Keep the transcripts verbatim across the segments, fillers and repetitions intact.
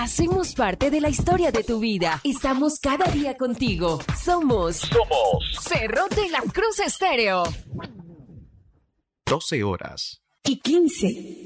Hacemos parte de la historia de tu vida. Estamos cada día contigo. Somos... Somos... Cerro de la Cruz Estéreo. doce horas. Y quince.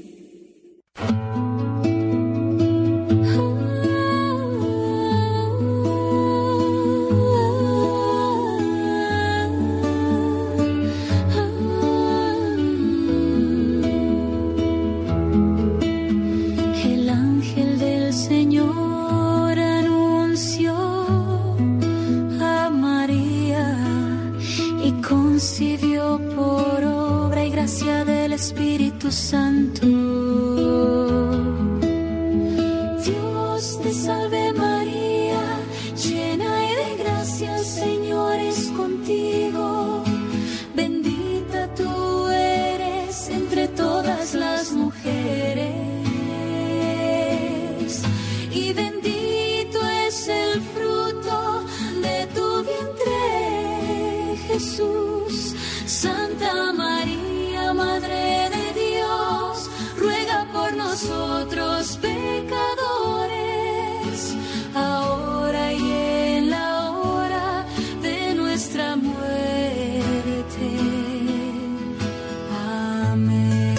Concibió por obra y gracia del Espíritu Santo. Dios te salve María, llena de gracia, el Señor es contigo. Bendita tú eres entre todas las mujeres, y bendito es el fruto de tu vientre, Jesús. Santa María, Madre de Dios, ruega por nosotros pecadores, ahora y en la hora de nuestra muerte. Amén.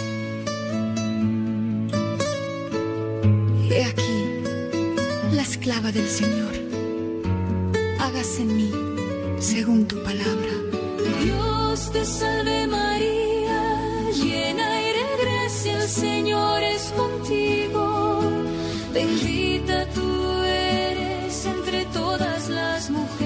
He aquí, la esclava del Señor, hágase en mí según tu palabra. Dios te salve María, llena eres de gracia, el Señor es contigo. Bendita tú eres entre todas las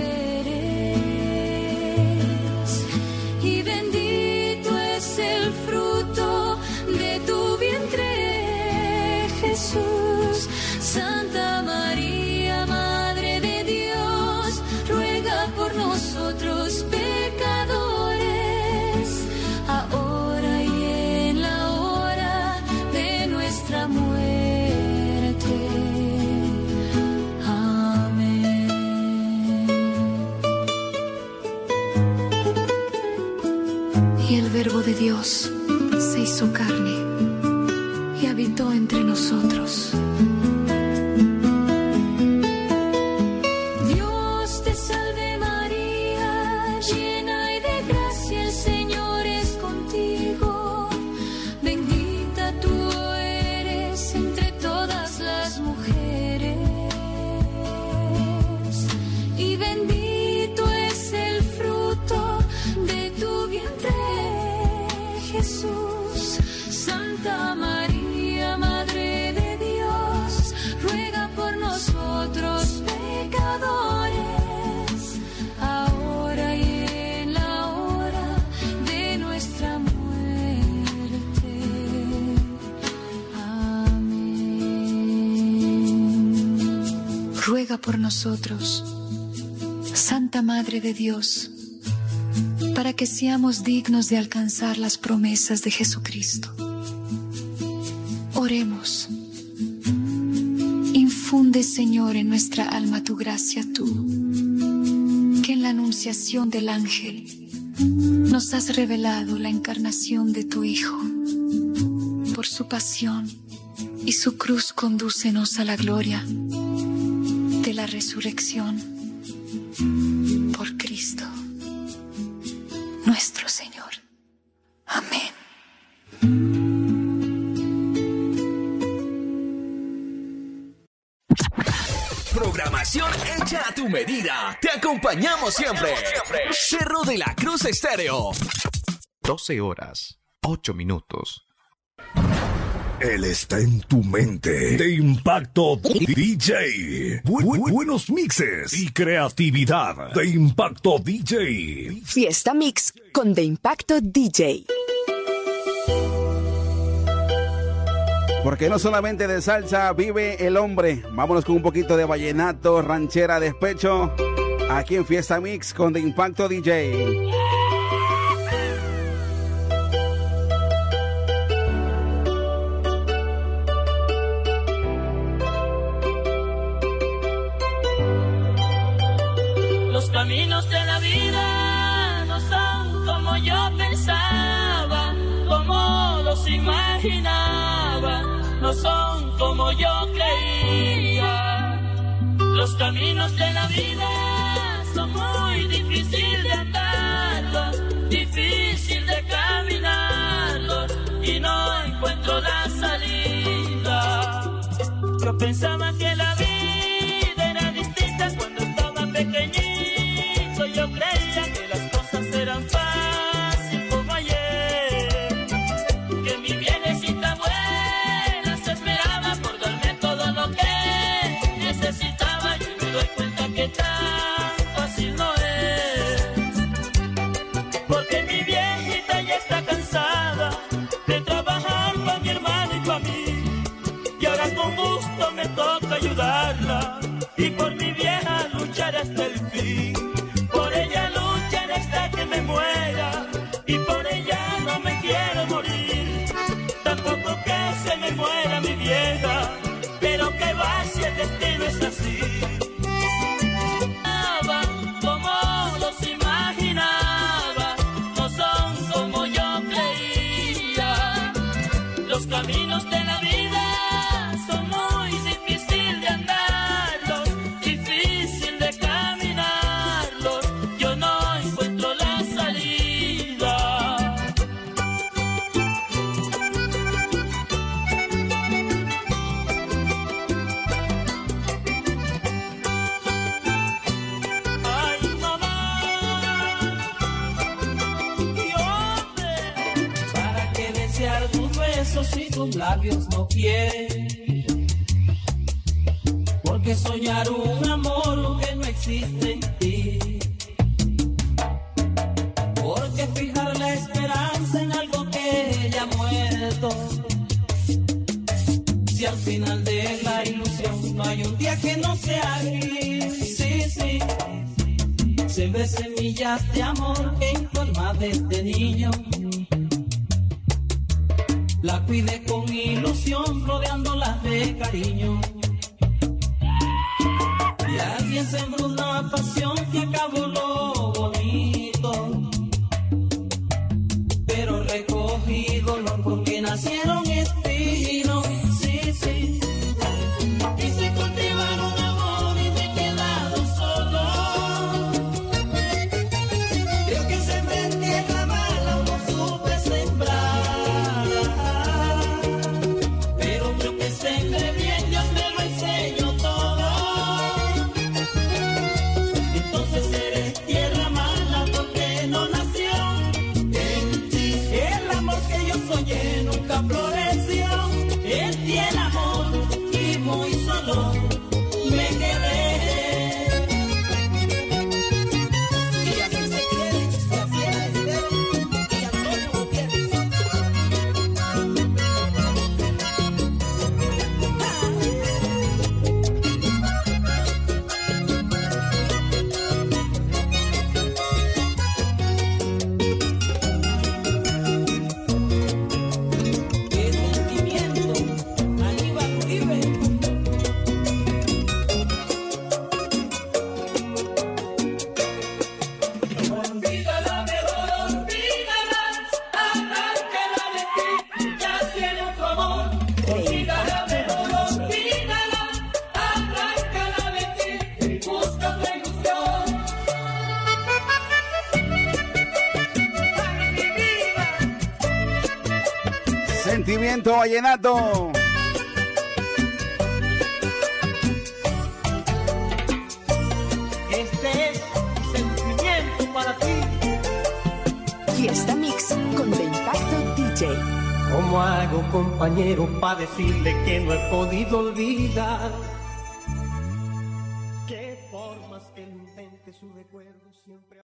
mujeres, y bendito es el fruto de tu vientre, Jesús. Santa María, Madre de Dios, ruega por nosotros pecadores, ahora y en la hora de nuestra muerte. Amén. Y el Verbo de Dios se hizo carne y habitó entre nosotros. Ruega por nosotros, Santa Madre de Dios, para que seamos dignos de alcanzar las promesas de Jesucristo. Oremos. Infunde, Señor, en nuestra alma tu gracia, tú, que en la anunciación del ángel nos has revelado la encarnación de tu Hijo. Por su pasión y su cruz condúcenos a la gloria de la resurrección por Cristo nuestro Señor. Amén. Programación hecha a tu medida. Te acompañamos siempre. Cerro de la Cruz Estéreo. doce horas, ocho minutos. Él está en tu mente. De Impacto D J. Bu bu buenos mixes y creatividad. De Impacto D J. Fiesta Mix con De Impacto D J. Porque no solamente de salsa vive el hombre. Vámonos con un poquito de vallenato, ranchera, despecho. Aquí en Fiesta Mix con De Impacto D J. Los caminos de la vida no son como yo pensaba, como los imaginaba, no son como yo creía. caminos de la vida son muy difíciles de andarlos, difícil de caminarlos, y no encuentro la salida. Yo pensaba que la vida era distinta cuando estaba pequeñito. Yo creía que las cosas eran fáciles como ayer, que mi viejecita abuela se esperaba por darme todo lo que necesitaba. Yo me doy cuenta que tan fácil no es, porque mi viejita ya está cansada de trabajar para mi hermano y para mí, y ahora con gusto me toca ayudarla, y por mi vieja luchar hasta el fin. Por ella luchar hasta que me muera, y por ella no me quiero morir, tampoco que se me muera mi vieja, pero que va si el destino es así. Como los imaginaba, no son como yo creía. Los caminos de la vida son muy difíciles de andarlos, difícil de caminarlos. Yo no encuentro la salida. Ay, mamá, ¿y para qué desear tus besos si tus labios no quieren? Porque soñar un amor que no existe en ti. Porque fijar la esperanza en algo que ya ha muerto. Si al final de la ilusión no hay un día que no sea gris. Sí, sí. Sembré semillas de amor en tu alma desde niño. La cuidé con ilusión, rodeándolas de cariño. Y alguien sembró una pasión que acabó lo bonito. Pero recogí dolor porque nacieron espinos. Sí, sí. Quise cultivar un amor y me he quedado solo. Creo que sembré en tierra mala o no supe sembrar. Pero creo que sembré bien, Dios me lo enseñó todo. Entonces eres tierra mala porque no nació en ti. El amor que yo soñé nunca floreció. En ti el amor y muy solo me quedé. Y así se quiere, y así es Esther y Antonio Gutiérrez. Qué sentimiento, Aníbal Uribe. Olvídala, mejor olvídala, arráncala de ti, ya tiene otro amor. Olvídala, mejor olvídala, arráncala de ti, busca otra ilusión. Ay, mi vida. Sentimiento vallenato. Este es sentimiento para ti. Fiesta Mix con The Impacto D J. ¿Cómo hago, compañero, para decirle que no he podido olvidar? Que por más que lo intente, su recuerdo siempre